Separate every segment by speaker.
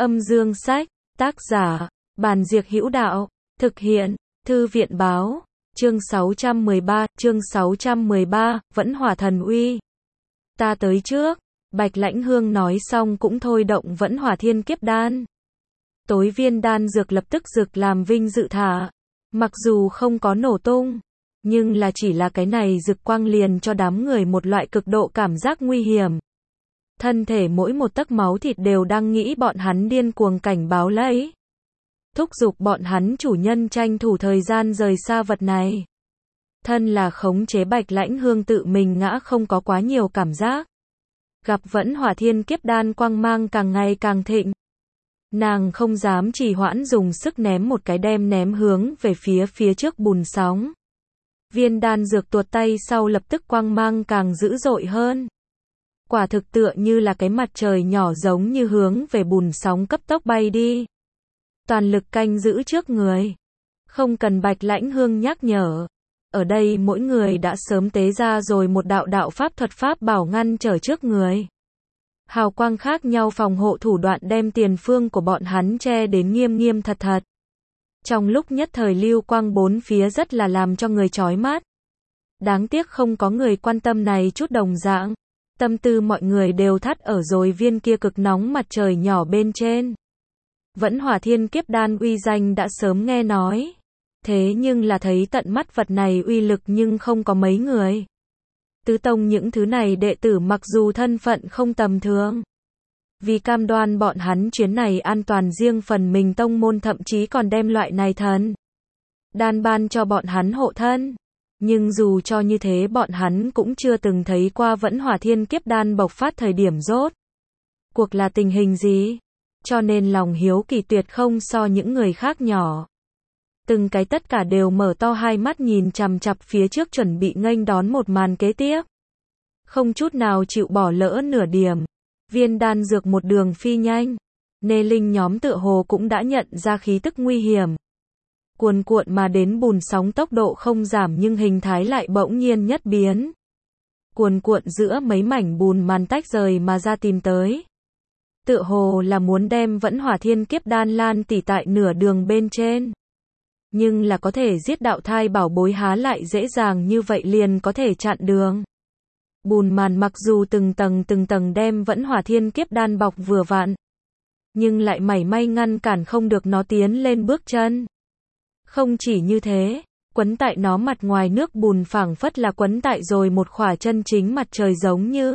Speaker 1: Âm dương sách, tác giả, Bàn Diệc Hữu Đạo, thực hiện, Thư viện báo, chương 613, Vẫn Hỏa Thần Uy. Ta tới trước, Bạch Lãnh Hương nói xong cũng thôi động Vẫn Hỏa Thiên Kiếp Đan. Tối viên đan dược lập tức rực làm vinh dự thả. Mặc dù không có nổ tung, nhưng là chỉ là cái này rực quang liền cho đám người một loại cực độ cảm giác nguy hiểm. Thân thể mỗi một tấc máu thịt đều đang nghĩ bọn hắn điên cuồng cảnh báo lấy. Thúc giục bọn hắn chủ nhân tranh thủ thời gian rời xa vật này. Thân là khống chế Bạch Lãnh Hương tự mình ngã không có quá nhiều cảm giác. Gặp Vẫn Hỏa Thiên Kiếp Đan quang mang càng ngày càng thịnh. Nàng không dám trì hoãn dùng sức ném một cái đem ném hướng về phía trước bùn sóng. Viên đan dược tuột tay sau lập tức quang mang càng dữ dội hơn. Quả thực tựa như là cái mặt trời nhỏ giống như hướng về bùn sóng cấp tốc bay đi. Toàn lực canh giữ trước người. Không cần Bạch Lãnh Hương nhắc nhở. Ở đây mỗi người đã sớm tế ra rồi một đạo pháp thuật pháp bảo ngăn trở trước người. Hào quang khác nhau phòng hộ thủ đoạn đem tiền phương của bọn hắn che đến nghiêm nghiêm thật thật. Trong lúc nhất thời lưu quang bốn phía rất là làm cho người chói mắt. Đáng tiếc không có người quan tâm này chút đồng dạng. Tâm tư mọi người đều thắt ở rồi viên kia cực nóng mặt trời nhỏ bên trên. Vẫn Hỏa Thiên Kiếp Đan uy danh đã sớm nghe nói. Thế nhưng là thấy tận mắt vật này uy lực nhưng không có mấy người. Tứ tông những thứ này đệ tử mặc dù thân phận không tầm thường. Vì cam đoan bọn hắn chuyến này an toàn riêng phần mình tông môn thậm chí còn đem loại này thần đan ban cho bọn hắn hộ thân. Nhưng dù cho như thế bọn hắn cũng chưa từng thấy qua Vẫn Hỏa Thiên Kiếp Đan bộc phát thời điểm rốt cuộc là tình hình gì. Cho nên lòng hiếu kỳ tuyệt không so những người khác nhỏ. Từng cái tất cả đều mở to hai mắt nhìn chằm chằm phía trước chuẩn bị nghênh đón một màn kế tiếp. Không chút nào chịu bỏ lỡ nửa điểm. Viên đan dược một đường phi nhanh. Nê linh nhóm tựa hồ cũng đã nhận ra khí tức nguy hiểm. Cuồn cuộn mà đến bùn sóng tốc độ không giảm nhưng hình thái lại bỗng nhiên nhất biến. Cuồn cuộn giữa mấy mảnh bùn màn tách rời mà ra tìm tới. Tựa hồ là muốn đem Vẫn Hỏa Thiên Kiếp Đan lan tỉ tại nửa đường bên trên. Nhưng là có thể giết đạo thai bảo bối há lại dễ dàng như vậy liền có thể chặn đường. Bùn màn mặc dù từng tầng đem Vẫn Hỏa Thiên Kiếp Đan bọc vừa vặn. Nhưng lại mảy may ngăn cản không được nó tiến lên bước chân. Không chỉ như thế, quấn tại nó mặt ngoài nước bùn phảng phất là quấn tại rồi một khỏa chân chính mặt trời giống như.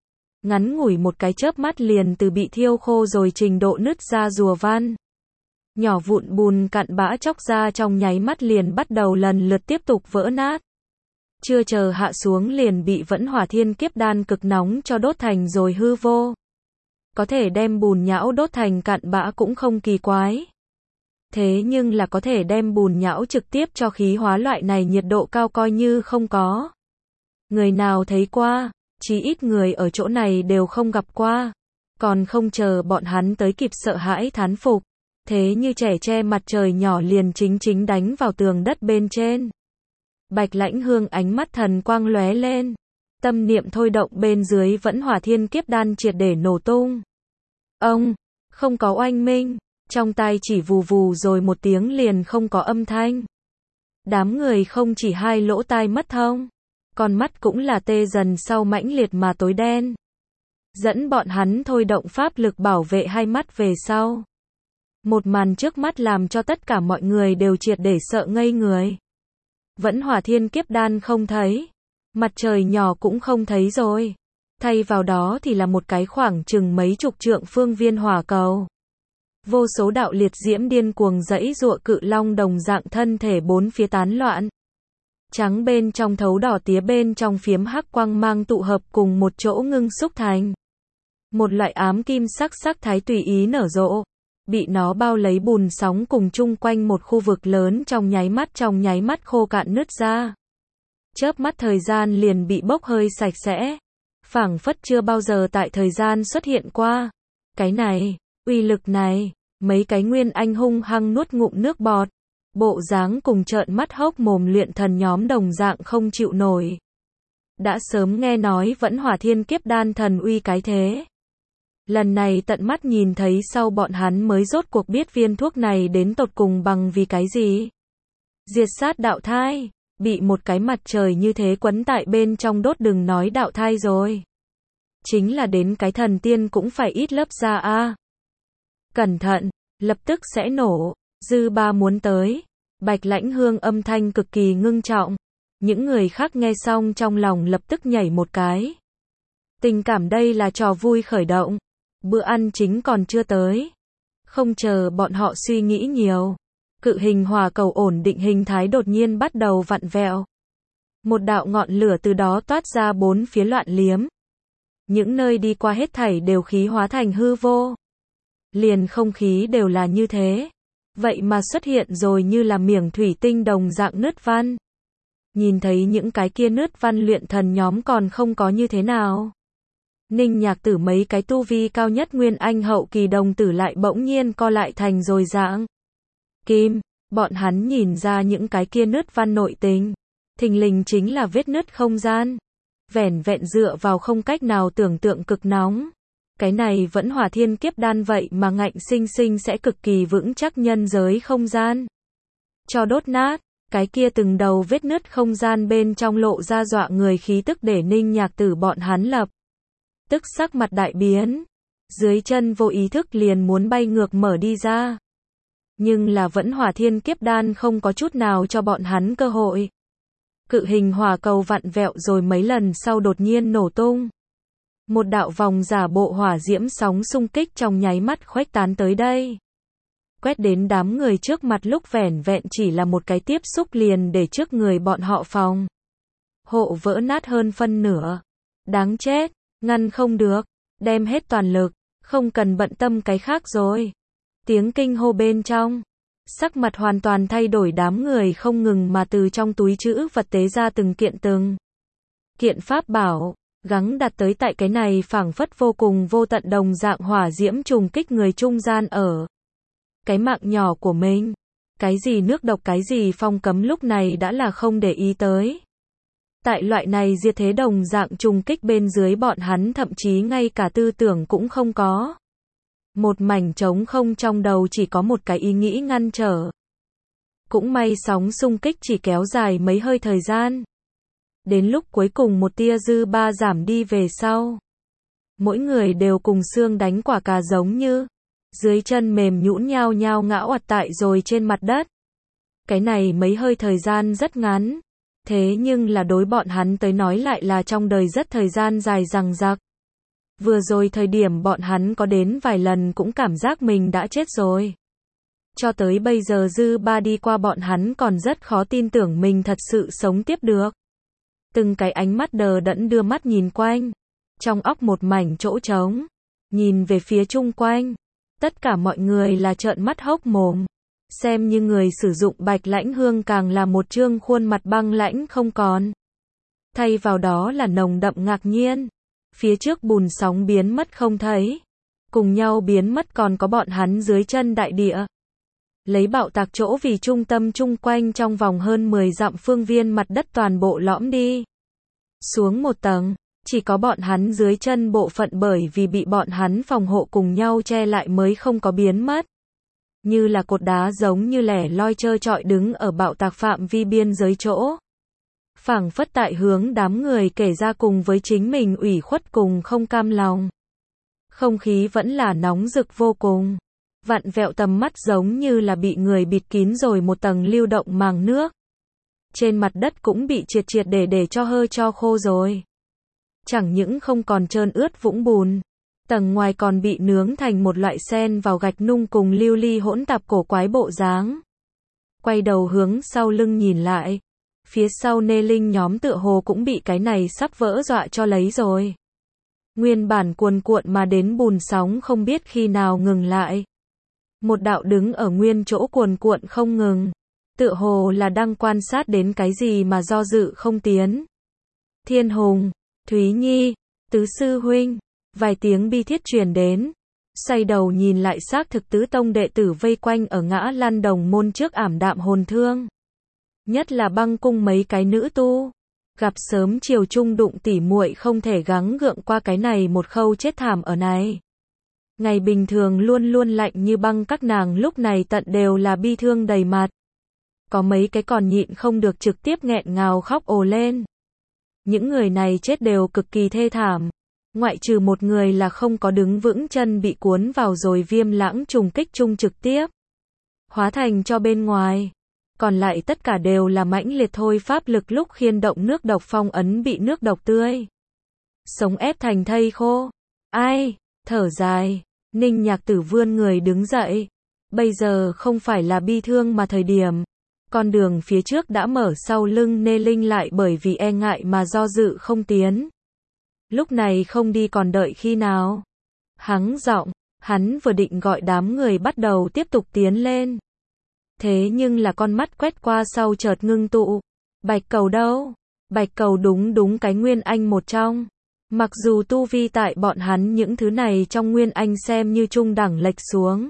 Speaker 1: Ngắn ngủi một cái chớp mắt liền từ bị thiêu khô rồi trình độ nứt ra rùa van. Nhỏ vụn bùn cặn bã chóc ra trong nháy mắt liền bắt đầu lần lượt tiếp tục vỡ nát. Chưa chờ hạ xuống liền bị Vẫn Hỏa Thiên Kiếp Đan cực nóng cho đốt thành rồi hư vô. Có thể đem bùn nhão đốt thành cặn bã cũng không kỳ quái. Thế nhưng là có thể đem bùn nhão trực tiếp cho khí hóa loại này nhiệt độ cao coi như không có. Người nào thấy qua, chí ít người ở chỗ này đều không gặp qua. Còn không chờ bọn hắn tới kịp sợ hãi thán phục. Thế như trẻ tre mặt trời nhỏ liền chính đánh vào tường đất bên trên. Bạch Lãnh Hương ánh mắt thần quang lóe lên. Tâm niệm thôi động bên dưới Vẫn Hỏa Thiên Kiếp Đan triệt để nổ tung. Ông, không có oanh minh. Trong tai chỉ vù vù rồi một tiếng liền không có âm thanh. Đám người không chỉ hai lỗ tai mất thông. Còn mắt cũng là tê dần sau mãnh liệt mà tối đen. Dẫn bọn hắn thôi động pháp lực bảo vệ hai mắt về sau. Một màn trước mắt làm cho tất cả mọi người đều triệt để sợ ngây người. Vẫn Hỏa Thiên Kiếp Đan không thấy. Mặt trời nhỏ cũng không thấy rồi. Thay vào đó thì là một cái khoảng chừng mấy chục trượng phương viên hỏa cầu. Vô số đạo liệt diễm điên cuồng giãy giụa cự long đồng dạng thân thể bốn phía tán loạn. Trắng bên trong thấu đỏ tía bên trong phiếm hắc quang mang tụ hợp cùng một chỗ ngưng xúc thành. Một loại ám kim sắc thái tùy ý nở rộ. Bị nó bao lấy bùn sóng cùng chung quanh một khu vực lớn trong nháy mắt khô cạn nứt ra. Chớp mắt thời gian liền bị bốc hơi sạch sẽ. Phảng phất chưa bao giờ tại thời gian xuất hiện qua. Cái này, uy lực này, mấy cái nguyên anh hung hăng nuốt ngụm nước bọt. Bộ dáng cùng trợn mắt hốc mồm luyện thần nhóm đồng dạng không chịu nổi. Đã sớm nghe nói Vẫn Hỏa Thiên Kiếp Đan thần uy cái thế. Lần này tận mắt nhìn thấy sau bọn hắn mới rốt cuộc biết viên thuốc này đến tột cùng bằng vì cái gì. Diệt sát đạo thai, bị một cái mặt trời như thế quấn tại bên trong đốt đừng nói đạo thai rồi. Chính là đến cái thần tiên cũng phải ít lớp da a. Cẩn thận, lập tức sẽ nổ, dư ba muốn tới. Bạch Lãnh Hương âm thanh cực kỳ ngưng trọng. Những người khác nghe xong trong lòng lập tức nhảy một cái. Tình cảm đây là trò vui khởi động. Bữa ăn chính còn chưa tới. Không chờ bọn họ suy nghĩ nhiều. Cự hình hỏa cầu ổn định hình thái đột nhiên bắt đầu vặn vẹo. Một đạo ngọn lửa từ đó toát ra bốn phía loạn liếm. Những nơi đi qua hết thảy đều khí hóa thành hư vô. Liền không khí đều là như thế. Vậy mà xuất hiện rồi như là miệng thủy tinh đồng dạng nứt văn. Nhìn thấy những cái kia nứt văn luyện thần nhóm còn không có như thế nào. Ninh Nhạc Tử mấy cái tu vi cao nhất Nguyên Anh hậu kỳ đồng tử lại bỗng nhiên co lại thành rồi dạng. Kim, bọn hắn nhìn ra những cái kia nứt văn nội tình. Thình lình chính là vết nứt không gian. Vẻn vẹn dựa vào không cách nào tưởng tượng cực nóng. Cái này vẫn hỏa thiên kiếp đan vậy mà ngạnh sinh sinh sẽ cực kỳ vững chắc nhân giới không gian. Cho đốt nát, cái kia từng đầu vết nứt không gian bên trong lộ ra dọa người khí tức để Ninh Nhạc Tử bọn hắn lập. Tức sắc mặt đại biến. Dưới chân vô ý thức liền muốn bay ngược mở đi ra. Nhưng là vẫn hỏa thiên kiếp đan không có chút nào cho bọn hắn cơ hội. Cự hình hỏa cầu vặn vẹo rồi mấy lần sau đột nhiên nổ tung. Một đạo vòng giả bộ hỏa diễm sóng xung kích trong nháy mắt khuếch tán tới đây. Quét đến đám người trước mặt lúc vẻn vẹn chỉ là một cái tiếp xúc liền để trước người bọn họ phòng. Hộ vỡ nát hơn phân nửa. Đáng chết, ngăn không được, đem hết toàn lực, không cần bận tâm cái khác rồi. Tiếng kinh hô bên trong. Sắc mặt hoàn toàn thay đổi đám người không ngừng mà từ trong túi trữ vật tế ra từng kiện pháp bảo. Gắng đặt tới tại cái này phảng phất vô cùng vô tận đồng dạng hỏa diễm trùng kích người trung gian ở. Cái mạng nhỏ của mình. Cái gì nước độc cái gì phong cấm lúc này đã là không để ý tới. Tại loại này diệt thế đồng dạng trùng kích bên dưới bọn hắn thậm chí ngay cả tư tưởng cũng không có. Một mảnh trống không trong đầu chỉ có một cái ý nghĩ ngăn trở. Cũng may sóng xung kích chỉ kéo dài mấy hơi thời gian. Đến lúc cuối cùng một tia dư ba giảm đi về sau. Mỗi người đều cùng xương đánh quả cà giống như. Dưới chân mềm nhũn nhao nhao ngã oặt tại rồi trên mặt đất. Cái này mấy hơi thời gian rất ngắn. Thế nhưng là đối bọn hắn tới nói lại là trong đời rất thời gian dài dằng dặc. Vừa rồi thời điểm bọn hắn có đến vài lần cũng cảm giác mình đã chết rồi. Cho tới bây giờ dư ba đi qua bọn hắn còn rất khó tin tưởng mình thật sự sống tiếp được. Từng cái ánh mắt đờ đẫn đưa mắt nhìn quanh. Trong óc một mảnh chỗ trống. Nhìn về phía chung quanh. Tất cả mọi người là trợn mắt hốc mồm. Xem như người sử dụng Bạch Lãnh Hương càng là một trương khuôn mặt băng lãnh không còn. Thay vào đó là nồng đậm ngạc nhiên. Phía trước bùn sóng biến mất không thấy. Cùng nhau biến mất còn có bọn hắn dưới chân đại địa. Lấy bạo tạc chỗ vì trung tâm chung quanh trong vòng hơn 10 dặm phương viên mặt đất toàn bộ lõm đi. Xuống một tầng, chỉ có bọn hắn dưới chân bộ phận bởi vì bị bọn hắn phòng hộ cùng nhau che lại mới không có biến mất. Như là cột đá giống như lẻ loi trơ trọi đứng ở bạo tạc phạm vi biên giới chỗ. Phảng phất tại hướng đám người kể ra cùng với chính mình ủy khuất cùng không cam lòng. Không khí vẫn là nóng rực vô cùng. Vặn vẹo tầm mắt giống như là bị người bịt kín rồi một tầng lưu động màng nước. Trên mặt đất cũng bị triệt triệt để cho hơ cho khô rồi. Chẳng những không còn trơn ướt vũng bùn. Tầng ngoài còn bị nướng thành một loại sen vào gạch nung cùng lưu ly hỗn tạp cổ quái bộ dáng. Quay đầu hướng sau lưng nhìn lại. Phía sau nê linh nhóm tựa hồ cũng bị cái này sắp vỡ dọa cho lấy rồi. Nguyên bản cuồn cuộn mà đến bùn sóng không biết khi nào ngừng lại. Một đạo đứng ở nguyên chỗ cuồn cuộn không ngừng. Tựa hồ là đang quan sát đến cái gì mà do dự không tiến. Thiên Hùng, Thúy Nhi, Tứ Sư Huynh. Vài tiếng bi thiết truyền đến. Xoay đầu nhìn lại xác thực tứ tông đệ tử vây quanh ở ngã lăn đồng môn trước ảm đạm hồn thương. Nhất là băng cung mấy cái nữ tu. Gặp sớm chiều chung đụng tỉ muội không thể gắng gượng qua cái này một khâu chết thảm ở này. Ngày bình thường luôn luôn lạnh như băng các nàng lúc này tận đều là bi thương đầy mặt. Có mấy cái còn nhịn không được trực tiếp nghẹn ngào khóc ồ lên. Những người này chết đều cực kỳ thê thảm. Ngoại trừ một người là không có đứng vững chân bị cuốn vào rồi viêm lãng trùng kích chung trực tiếp. Hóa thành cho bên ngoài. Còn lại tất cả đều là mãnh liệt thôi pháp lực lúc khiên động nước độc phong ấn bị nước độc tươi. Sống ép thành thây khô. Ai, thở dài, Ninh Nhạc Tử vươn người đứng dậy. Bây giờ không phải là bi thương mà thời điểm. Con đường phía trước đã mở sau lưng Nê Linh lại bởi vì e ngại mà do dự không tiến. Lúc này không đi còn đợi khi nào. Hắng giọng, hắn vừa định gọi đám người bắt đầu tiếp tục tiến lên. Thế nhưng là con mắt quét qua sau chợt ngưng tụ. Bạch Cầu đâu? Bạch Cầu đúng cái Nguyên Anh một trong. Mặc dù tu vi tại bọn hắn những thứ này trong Nguyên Anh xem như trung đẳng lệch xuống.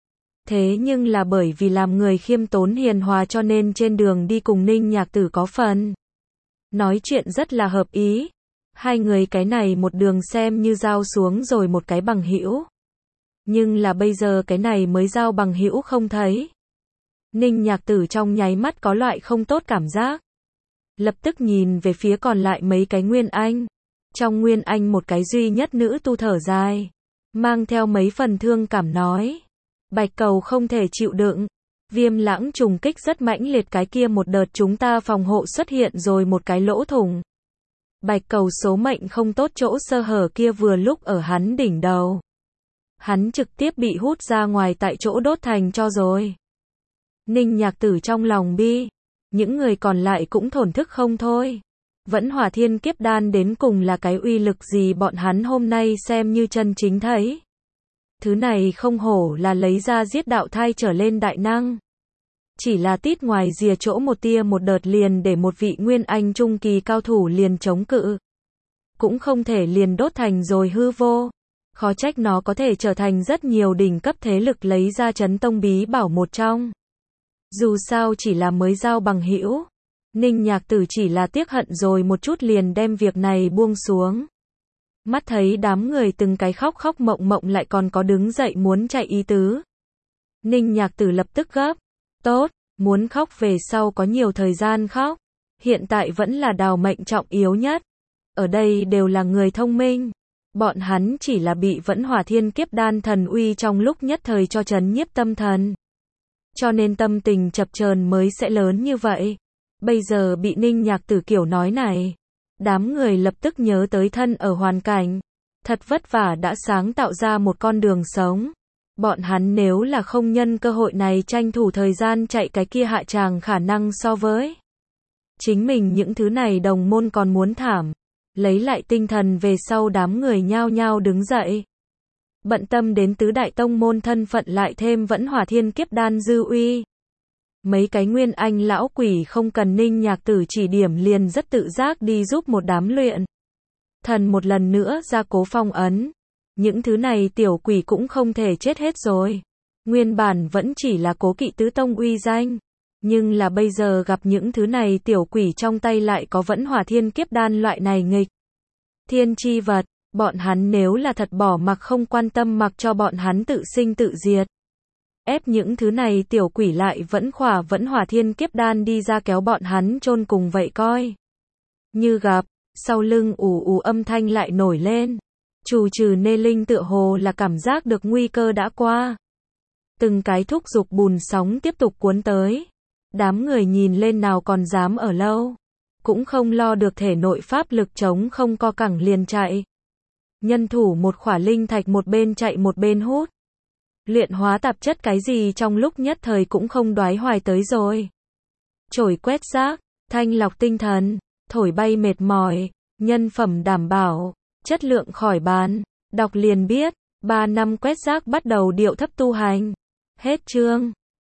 Speaker 1: Thế nhưng là bởi vì làm người khiêm tốn hiền hòa cho nên trên đường đi cùng Ninh Nhạc Tử có phần. Nói chuyện rất là hợp ý. Hai người cái này một đường xem như giao xuống rồi một cái bằng hữu. Nhưng là bây giờ cái này mới giao bằng hữu không thấy. Ninh Nhạc Tử trong nháy mắt có loại không tốt cảm giác. Lập tức nhìn về phía còn lại mấy cái Nguyên Anh. Trong Nguyên Anh một cái duy nhất nữ tu thở dài. Mang theo mấy phần thương cảm nói. Bạch Cầu không thể chịu đựng. Viêm lãng trùng kích rất mãnh liệt cái kia một đợt chúng ta phòng hộ xuất hiện rồi một cái lỗ thủng. Bạch Cầu số mệnh không tốt chỗ sơ hở kia vừa lúc ở hắn đỉnh đầu. Hắn trực tiếp bị hút ra ngoài tại chỗ đốt thành cho rồi. Ninh Nhạc Tử trong lòng bi. Những người còn lại cũng thổn thức không thôi. Vẫn Hỏa Thiên Kiếp Đan đến cùng là cái uy lực gì bọn hắn hôm nay xem như chân chính thấy. Thứ này không hổ là lấy ra giết đạo thai trở lên đại năng. Chỉ là tít ngoài rìa chỗ một tia một đợt liền để một vị Nguyên Anh trung kỳ cao thủ liền chống cự. Cũng không thể liền đốt thành rồi hư vô. Khó trách nó có thể trở thành rất nhiều đỉnh cấp thế lực lấy ra chấn tông bí bảo một trong. Dù sao chỉ là mới giao bằng hữu. Ninh Nhạc Tử chỉ là tiếc hận rồi một chút liền đem việc này buông xuống. Mắt thấy đám người từng cái khóc khóc mộng mộng lại còn có đứng dậy muốn chạy ý tứ. Ninh Nhạc Tử lập tức gấp. Tốt, muốn khóc về sau có nhiều thời gian khóc. Hiện tại vẫn là đào mệnh trọng yếu nhất. Ở đây đều là người thông minh. Bọn hắn chỉ là bị Vẫn Hỏa Thiên Kiếp Đan thần uy trong lúc nhất thời cho trấn nhiếp tâm thần. Cho nên tâm tình chập chờn mới sẽ lớn như vậy. Bây giờ bị Ninh Nhạc Tử kiểu nói này. Đám người lập tức nhớ tới thân ở hoàn cảnh. Thật vất vả đã sáng tạo ra một con đường sống. Bọn hắn nếu là không nhân cơ hội này tranh thủ thời gian chạy cái kia hạ tràng khả năng so với. Chính mình những thứ này đồng môn còn muốn thảm. Lấy lại tinh thần về sau đám người nhao nhao đứng dậy. Bận tâm đến tứ đại tông môn thân phận lại thêm Vẫn Hỏa Thiên Kiếp Đan dư uy. Mấy cái Nguyên Anh lão quỷ không cần Ninh Nhạc Tử chỉ điểm liền rất tự giác đi giúp một đám luyện. Thần một lần nữa ra cố phong ấn. Những thứ này tiểu quỷ cũng không thể chết hết rồi. Nguyên bản vẫn chỉ là cố kỵ tứ tông uy danh. Nhưng là bây giờ gặp những thứ này tiểu quỷ trong tay lại có Vẫn Hỏa Thiên Kiếp Đan loại này nghịch. Thiên chi vật, bọn hắn nếu là thật bỏ mặc không quan tâm mặc cho bọn hắn tự sinh tự diệt. Ép những thứ này tiểu quỷ lại vẫn Vẫn Hỏa Thiên Kiếp Đan đi ra kéo bọn hắn chôn cùng vậy coi. Như gặp, sau lưng ù ù âm thanh lại nổi lên. Trù trừ Nê Linh tựa hồ là cảm giác được nguy cơ đã qua. Từng cái thúc giục bùn sóng tiếp tục cuốn tới. Đám người nhìn lên nào còn dám ở lâu. Cũng không lo được thể nội pháp lực chống không co cẳng liền chạy. Nhân thủ một khỏa linh thạch một bên chạy một bên hút. Luyện hóa tạp chất cái gì trong lúc nhất thời cũng không đoái hoài tới rồi. Chổi quét rác, thanh lọc tinh thần, thổi bay mệt mỏi, nhân phẩm đảm bảo, chất lượng khỏi bàn, đọc liền biết, 3 năm quét rác bắt đầu điệu thấp tu hành. Hết chương.